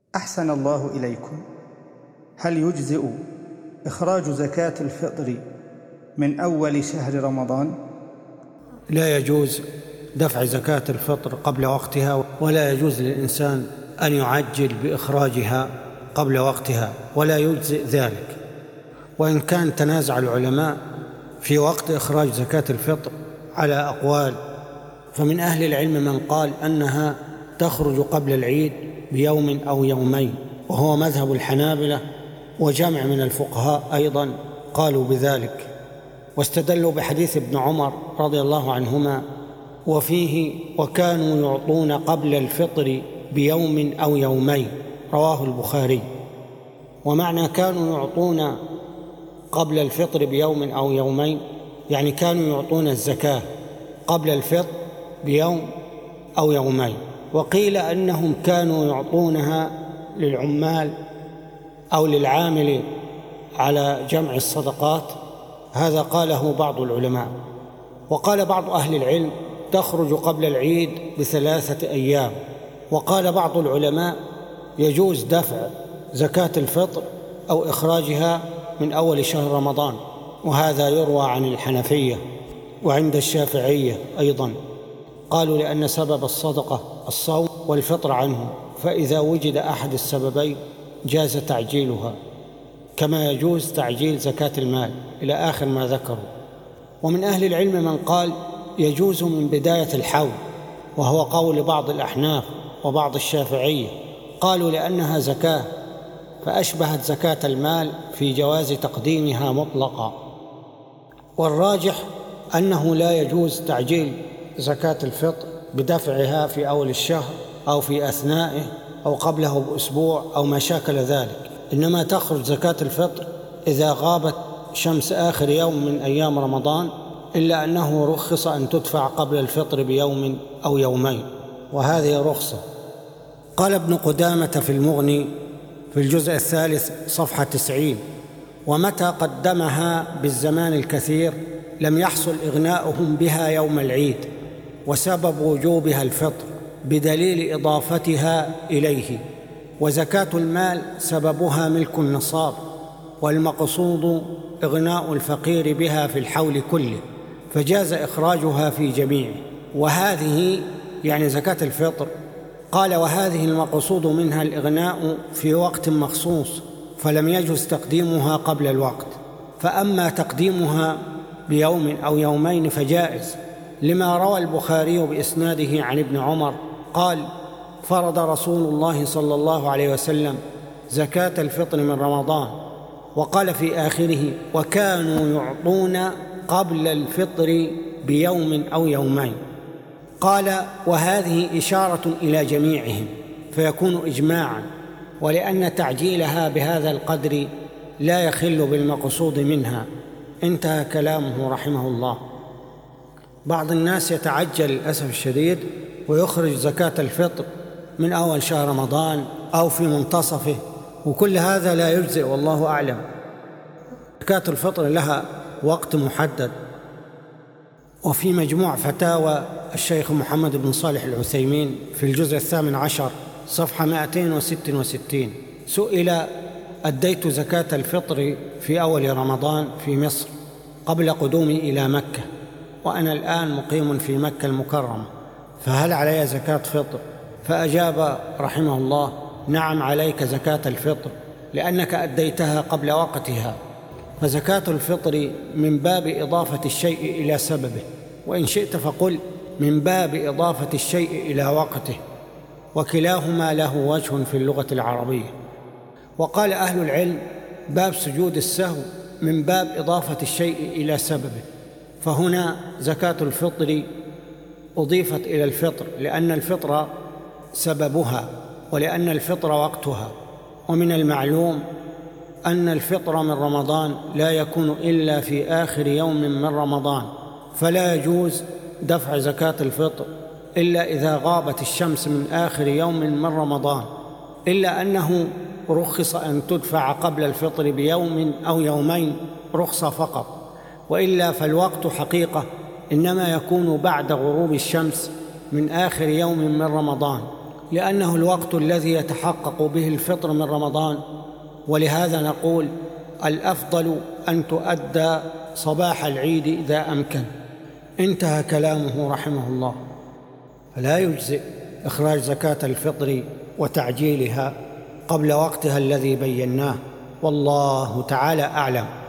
أحسن الله إليكم. هل يجزئ إخراج زكاة الفطر من أول شهر رمضان؟ لا يجوز دفع زكاة الفطر قبل وقتها، ولا يجوز للإنسان أن يعجل بإخراجها قبل وقتها، ولا يجزئ ذلك. وإن كان تنازع العلماء في وقت إخراج زكاة الفطر على أقوال، فمن أهل العلم من قال أنها تخرج قبل العيد بيوم أو يومين، وهو مذهب الحنابلة، وجمع من الفقهاء أيضا قالوا بذلك، واستدلوا بحديث ابن عمر رضي الله عنهما وفيه: وكانوا يعطون قبل الفطر بيوم أو يومين، رواه البخاري. ومعنى كانوا يعطون قبل الفطر بيوم أو يومين يعني كانوا يعطون الزكاة قبل الفطر بيوم أو يومين. وقيل أنهم كانوا يعطونها للعمال أو للعامل على جمع الصدقات، هذا قاله بعض العلماء. وقال بعض أهل العلم تخرج قبل العيد ب3 أيام. وقال بعض العلماء يجوز دفع زكاة الفطر أو إخراجها من أول شهر رمضان، وهذا يروى عن الحنفية وعند الشافعية أيضا، قالوا لأن سبب الصدقة الصوم والفطر عنه، فإذا وجد أحد السببين جاز تعجيلها، كما يجوز تعجيل زكاة المال إلى آخر ما ذكروا. ومن أهل العلم من قال يجوز من بداية الحول، وهو قول بعض الأحناف وبعض الشافعية، قالوا لأنها زكاة فأشبهت زكاة المال في جواز تقديمها مطلقا. والراجح أنه لا يجوز تعجيل زكاة الفطر بدفعها في أول الشهر أو في أثنائه أو قبله بأسبوع أو ما شاكل ذلك، إنما تخرج زكاة الفطر إذا غابت شمس آخر يوم من أيام رمضان، إلا أنه رخص أن تدفع قبل الفطر بيوم أو يومين، وهذه رخصة. قال ابن قدامة في المغني في الجزء 3 صفحة 90: ومتى قدمها بالزمان الكثير لم يحصل إغناؤهم بها يوم العيد، وسبب وجوبها الفطر بدليل إضافتها إليه. وزكاة المال سببها ملك النصاب، والمقصود إغناء الفقير بها في الحول كله، فجاز إخراجها في جميعه. وهذه يعني زكاة الفطر، قال وهذه المقصود منها الإغناء في وقت مخصوص، فلم يجوز تقديمها قبل الوقت. فأما تقديمها بيوم أو يومين فجائز، لما روى البخاري بإسناده عن ابن عمر قال: فرض رسول الله صلى الله عليه وسلم زكاة الفطر من رمضان، وقال في آخره: وكانوا يعطون قبل الفطر بيوم أو يومين. قال: وهذه إشارة إلى جميعهم فيكون إجماعا، ولأن تعجيلها بهذا القدر لا يخل بالمقصود منها. انتهى كلامه رحمه الله. بعض الناس يتعجل للأسف الشديد ويخرج زكاة الفطر من أول شهر رمضان أو في منتصفه، وكل هذا لا يجزئ والله أعلم. زكاة الفطر لها وقت محدد. وفي مجموع فتاوى الشيخ محمد بن صالح العثيمين في الجزء 18 صفحة 266 سئل: أديت زكاة الفطر في أول رمضان في مصر قبل قدومي إلى مكة، وأنا الآن مقيم في مكة المكرمة، فهل علي زكاة فطر؟ فأجاب رحمه الله: نعم عليك زكاة الفطر، لأنك أديتها قبل وقتها. فزكاة الفطر من باب إضافة الشيء إلى سببه، وإن شئت فقل من باب إضافة الشيء إلى وقته، وكلاهما له وجه في اللغة العربية. وقال أهل العلم: باب سجود السهو من باب إضافة الشيء إلى سببه، فهنا زكاة الفطر أضيفت إلى الفطر لأن الفطر سببها، ولأن الفطر وقتها. ومن المعلوم أن الفطر من رمضان لا يكون إلا في آخر يوم من رمضان، فلا يجوز دفع زكاة الفطر إلا إذا غابت الشمس من آخر يوم من رمضان، إلا أنه رخص أن تدفع قبل الفطر بيوم أو يومين، رخصة فقط، وإلا فالوقت حقيقة إنما يكون بعد غروب الشمس من آخر يوم من رمضان، لأنه الوقت الذي يتحقق به الفطر من رمضان، ولهذا نقول الأفضل أن تؤدى صباح العيد إذا أمكن. انتهى كلامه رحمه الله. فلا يجزئ إخراج زكاة الفطر وتعجيلها قبل وقتها الذي بيناه، والله تعالى أعلم.